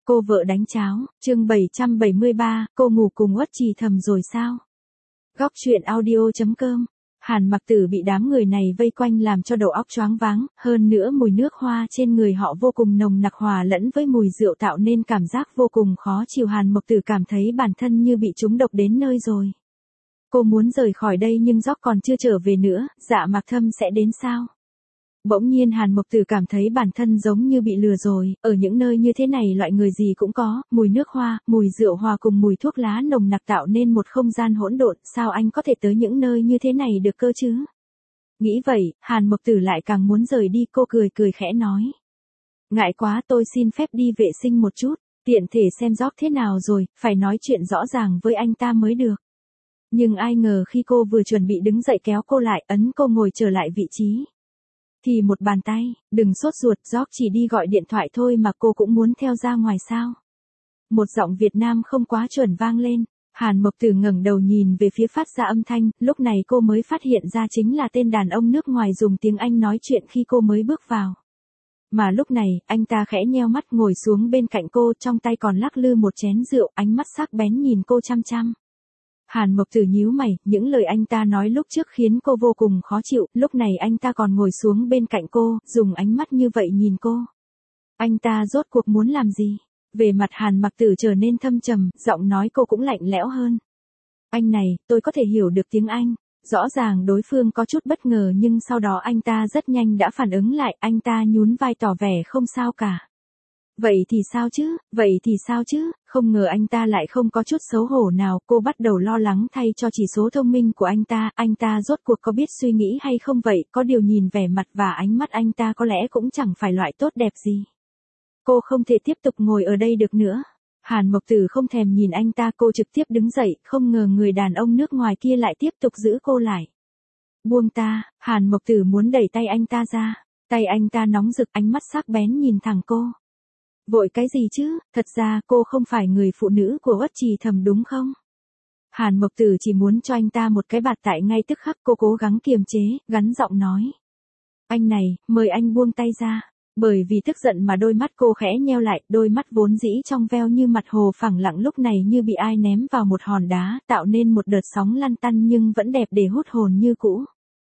Cô vợ đánh cháo, chương 773, cô ngủ cùng Uất Trì Thầm rồi sao? Góc truyện audio.com. Hàn Mặc Tử bị đám người này vây quanh làm cho đầu óc choáng váng, hơn nữa mùi nước hoa trên người họ vô cùng nồng nặc hòa lẫn với mùi rượu tạo nên cảm giác vô cùng khó chịu. Hàn Mặc Tử cảm thấy bản thân như bị trúng độc đến nơi rồi. Cô muốn rời khỏi đây nhưng Gióc còn chưa trở về nữa, Dạ Mạc Thâm sẽ đến sao? Bỗng nhiên Hàn Mộc Tử cảm thấy bản thân giống như bị lừa rồi, ở những nơi như thế này loại người gì cũng có, mùi nước hoa, mùi rượu hòa cùng mùi thuốc lá nồng nặc tạo nên một không gian hỗn độn, sao anh có thể tới những nơi như thế này được cơ chứ? Nghĩ vậy, Hàn Mộc Tử lại càng muốn rời đi, cô cười cười khẽ nói. Ngại quá, tôi xin phép đi vệ sinh một chút, tiện thể xem Gióc thế nào rồi, phải nói chuyện rõ ràng với anh ta mới được. Nhưng ai ngờ khi cô vừa chuẩn bị đứng dậy kéo cô lại, ấn cô ngồi trở lại vị trí. Thì một bàn tay, đừng sốt ruột, Gióc chỉ đi gọi điện thoại thôi mà cô cũng muốn theo ra ngoài sao? Một giọng Việt Nam không quá chuẩn vang lên, Hàn Mộc Tử ngẩng đầu nhìn về phía phát ra âm thanh, lúc này cô mới phát hiện ra chính là tên đàn ông nước ngoài dùng tiếng Anh nói chuyện khi cô mới bước vào. Mà lúc này, anh ta khẽ nheo mắt ngồi xuống bên cạnh cô, trong tay còn lắc lư một chén rượu, ánh mắt sắc bén nhìn cô chăm chăm. Hàn Mộc Tử nhíu mày, những lời anh ta nói lúc trước khiến cô vô cùng khó chịu, lúc này anh ta còn ngồi xuống bên cạnh cô, dùng ánh mắt như vậy nhìn cô. Anh ta rốt cuộc muốn làm gì? Về mặt Hàn Mặc Tử trở nên thâm trầm, giọng nói cô cũng lạnh lẽo hơn. Anh này, tôi có thể hiểu được tiếng Anh. Rõ ràng đối phương có chút bất ngờ nhưng sau đó anh ta rất nhanh đã phản ứng lại, anh ta nhún vai tỏ vẻ không sao cả. Vậy thì sao chứ, không ngờ anh ta lại không có chút xấu hổ nào, cô bắt đầu lo lắng thay cho chỉ số thông minh của anh ta rốt cuộc có biết suy nghĩ hay không vậy, có điều nhìn vẻ mặt và ánh mắt anh ta có lẽ cũng chẳng phải loại tốt đẹp gì. Cô không thể tiếp tục ngồi ở đây được nữa. Hàn Mộc Tử không thèm nhìn anh ta, cô trực tiếp đứng dậy, không ngờ người đàn ông nước ngoài kia lại tiếp tục giữ cô lại. Buông ta, Hàn Mộc Tử muốn đẩy tay anh ta ra, tay anh ta nóng rực, ánh mắt sắc bén nhìn thẳng cô. Vội cái gì chứ, thật ra cô không phải người phụ nữ của Uất Trì Thầm đúng không? Hàn Mộc Tử chỉ muốn cho anh ta một cái bạt tại ngay tức khắc, cô cố gắng kiềm chế, gắn giọng nói. Anh này, mời anh buông tay ra. Bởi vì tức giận mà đôi mắt cô khẽ nheo lại, đôi mắt vốn dĩ trong veo như mặt hồ phẳng lặng lúc này như bị ai ném vào một hòn đá, tạo nên một đợt sóng lăn tăn nhưng vẫn đẹp để hút hồn như cũ.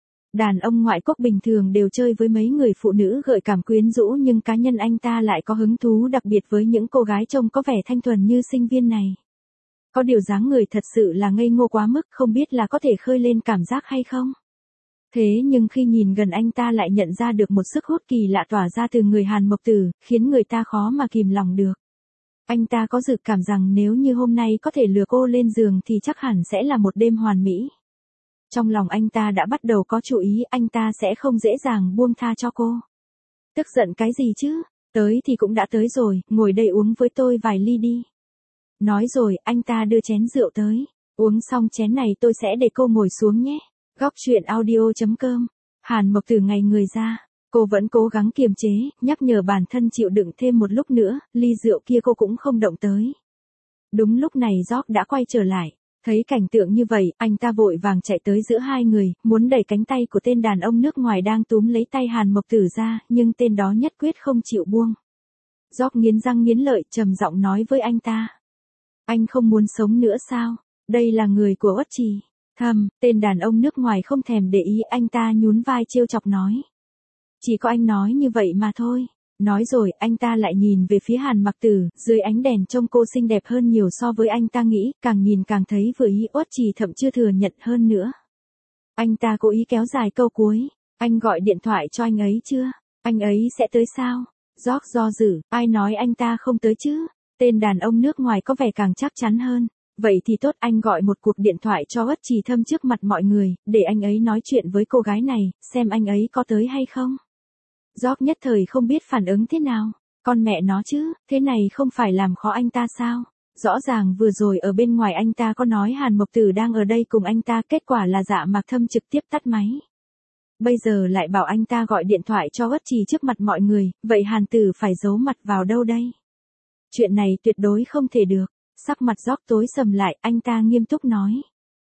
Đàn ông ngoại quốc bình thường đều chơi với mấy người phụ nữ gợi cảm quyến rũ nhưng cá nhân anh ta lại có hứng thú đặc biệt với những cô gái trông có vẻ thanh thuần như sinh viên này. Có điều dáng người thật sự là ngây ngô quá mức, không biết là có thể khơi lên cảm giác hay không? Thế nhưng khi nhìn gần anh ta lại nhận ra được một sức hút kỳ lạ tỏa ra từ người Hàn Mộc Tử, khiến người ta khó mà kìm lòng được. Anh ta có dự cảm rằng nếu như hôm nay có thể lừa cô lên giường thì chắc hẳn sẽ là một đêm hoàn mỹ. Trong lòng anh ta đã bắt đầu có chủ ý, anh ta sẽ không dễ dàng buông tha cho cô. Tức giận cái gì chứ, tới thì cũng đã tới rồi, ngồi đây uống với tôi vài ly đi. Nói rồi, anh ta đưa chén rượu tới, uống xong chén này tôi sẽ để cô ngồi xuống nhé. Góc truyện audio.com. Hàn Mộc Tử ngày người ra, cô vẫn cố gắng kiềm chế, nhắc nhở bản thân chịu đựng thêm một lúc nữa, ly rượu kia cô cũng không động tới. Đúng lúc này Gióc đã quay trở lại, thấy cảnh tượng như vậy, anh ta vội vàng chạy tới giữa hai người, muốn đẩy cánh tay của tên đàn ông nước ngoài đang túm lấy tay Hàn Mộc Tử ra, nhưng tên đó nhất quyết không chịu buông. Gióc nghiến răng nghiến lợi, trầm giọng nói với anh ta. Anh không muốn sống nữa sao? Đây là người của Uất Trì Thầm, tên đàn ông nước ngoài không thèm để ý, anh ta nhún vai trêu chọc nói. Chỉ có anh nói như vậy mà thôi. Nói rồi, anh ta lại nhìn về phía Hàn Mặc Tử, dưới ánh đèn trông cô xinh đẹp hơn nhiều so với anh ta nghĩ, càng nhìn càng thấy vừa ý, Uất Trì Thậm chưa thừa nhận hơn nữa. Anh ta cố ý kéo dài câu cuối, anh gọi điện thoại cho anh ấy chưa? Anh ấy sẽ tới sao? Gióc do dự, ai nói anh ta không tới chứ? Tên đàn ông nước ngoài có vẻ càng chắc chắn hơn. Vậy thì tốt, anh gọi một cuộc điện thoại cho Uất Trì Thâm trước mặt mọi người, để anh ấy nói chuyện với cô gái này, xem anh ấy có tới hay không. Gióc nhất thời không biết phản ứng thế nào. Con mẹ nó chứ, thế này không phải làm khó anh ta sao? Rõ ràng vừa rồi ở bên ngoài anh ta có nói Hàn Mộc Tử đang ở đây cùng anh ta, kết quả là Dạ Mạc Thâm trực tiếp tắt máy. Bây giờ lại bảo anh ta gọi điện thoại cho Uất Trì trước mặt mọi người, vậy Hàn Tử phải giấu mặt vào đâu đây? Chuyện này tuyệt đối không thể được. Sắc mặt Gióc tối sầm lại, anh ta nghiêm túc nói.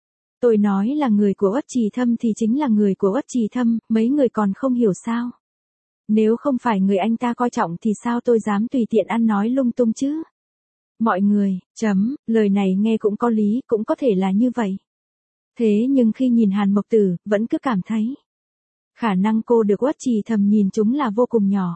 Tôi nói là người của Uất Trì Thâm thì chính là người của Uất Trì Thâm, mấy người còn không hiểu sao? Nếu không phải người anh ta coi trọng thì sao tôi dám tùy tiện ăn nói lung tung chứ? Mọi người, lời này nghe cũng có lý, cũng có thể là như vậy. Thế nhưng khi nhìn Hàn Mộc Tử, vẫn cứ cảm thấy khả năng cô được Uất Trì Thầm nhìn chúng là vô cùng nhỏ.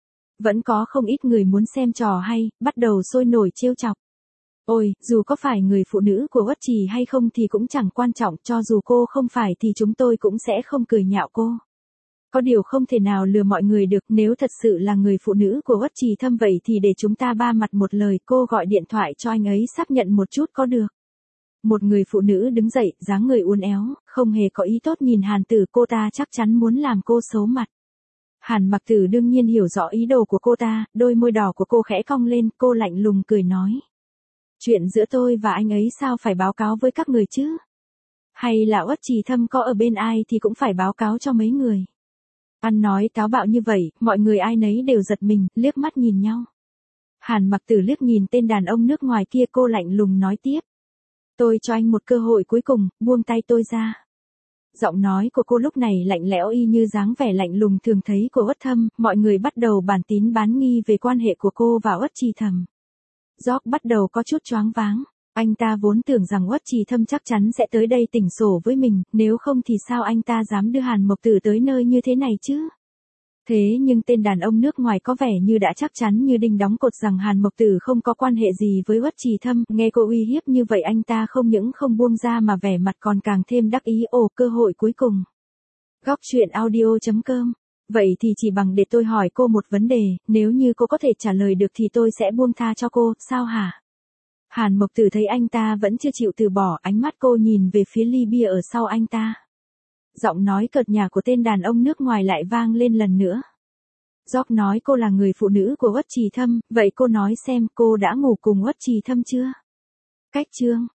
Vẫn có không ít người muốn xem trò hay, bắt đầu sôi nổi trêu chọc. Ôi, dù có phải người phụ nữ của Uất Trì hay không thì cũng chẳng quan trọng, cho dù cô không phải thì chúng tôi cũng sẽ không cười nhạo cô. Có điều không thể nào lừa mọi người được, nếu thật sự là người phụ nữ của Uất Trì Thâm vậy thì để chúng ta ba mặt một lời, cô gọi điện thoại cho anh ấy xác nhận một chút có được. Một người phụ nữ đứng dậy, dáng người uốn éo, không hề có ý tốt nhìn Hàn Tử, cô ta chắc chắn muốn làm cô xấu mặt. Hàn Mặc Tử đương nhiên hiểu rõ ý đồ của cô ta, đôi môi đỏ của cô khẽ cong lên, cô lạnh lùng cười nói. Chuyện giữa tôi và anh ấy sao phải báo cáo với các người chứ? Hay là Uất Trì Thâm có ở bên ai thì cũng phải báo cáo cho mấy người. Ăn nói táo bạo như vậy, mọi người ai nấy đều giật mình, liếc mắt nhìn nhau. Hàn Mặc Tử liếc nhìn tên đàn ông nước ngoài kia, cô lạnh lùng nói tiếp. Tôi cho anh một cơ hội cuối cùng, buông tay tôi ra. Giọng nói của cô lúc này lạnh lẽo y như dáng vẻ lạnh lùng thường thấy của Uất Thâm, mọi người bắt đầu bàn tín bán nghi về quan hệ của cô và Uất Trì Thầm. George bắt đầu có chút choáng váng. Anh ta vốn tưởng rằng Uất Trì Thâm chắc chắn sẽ tới đây tỉnh sổ với mình, nếu không thì sao anh ta dám đưa Hàn Mộc Tử tới nơi như thế này chứ? Thế nhưng tên đàn ông nước ngoài có vẻ như đã chắc chắn như đinh đóng cột rằng Hàn Mộc Tử không có quan hệ gì với Uất Trì Thâm, nghe cô uy hiếp như vậy anh ta không những không buông ra mà vẻ mặt còn càng thêm đắc ý. Ồ, cơ hội cuối cùng. Góc truyện audio.com. Vậy thì chỉ bằng để tôi hỏi cô một vấn đề, nếu như cô có thể trả lời được thì tôi sẽ buông tha cho cô, sao hả? Hàn Mộc Tử thấy anh ta vẫn chưa chịu từ bỏ, ánh mắt cô nhìn về phía ly bia ở sau anh ta. Giọng nói cợt nhả của tên đàn ông nước ngoài lại vang lên lần nữa. George nói cô là người phụ nữ của Uất Trì Thâm, vậy cô nói xem cô đã ngủ cùng Uất Trì Thâm chưa? Cách chương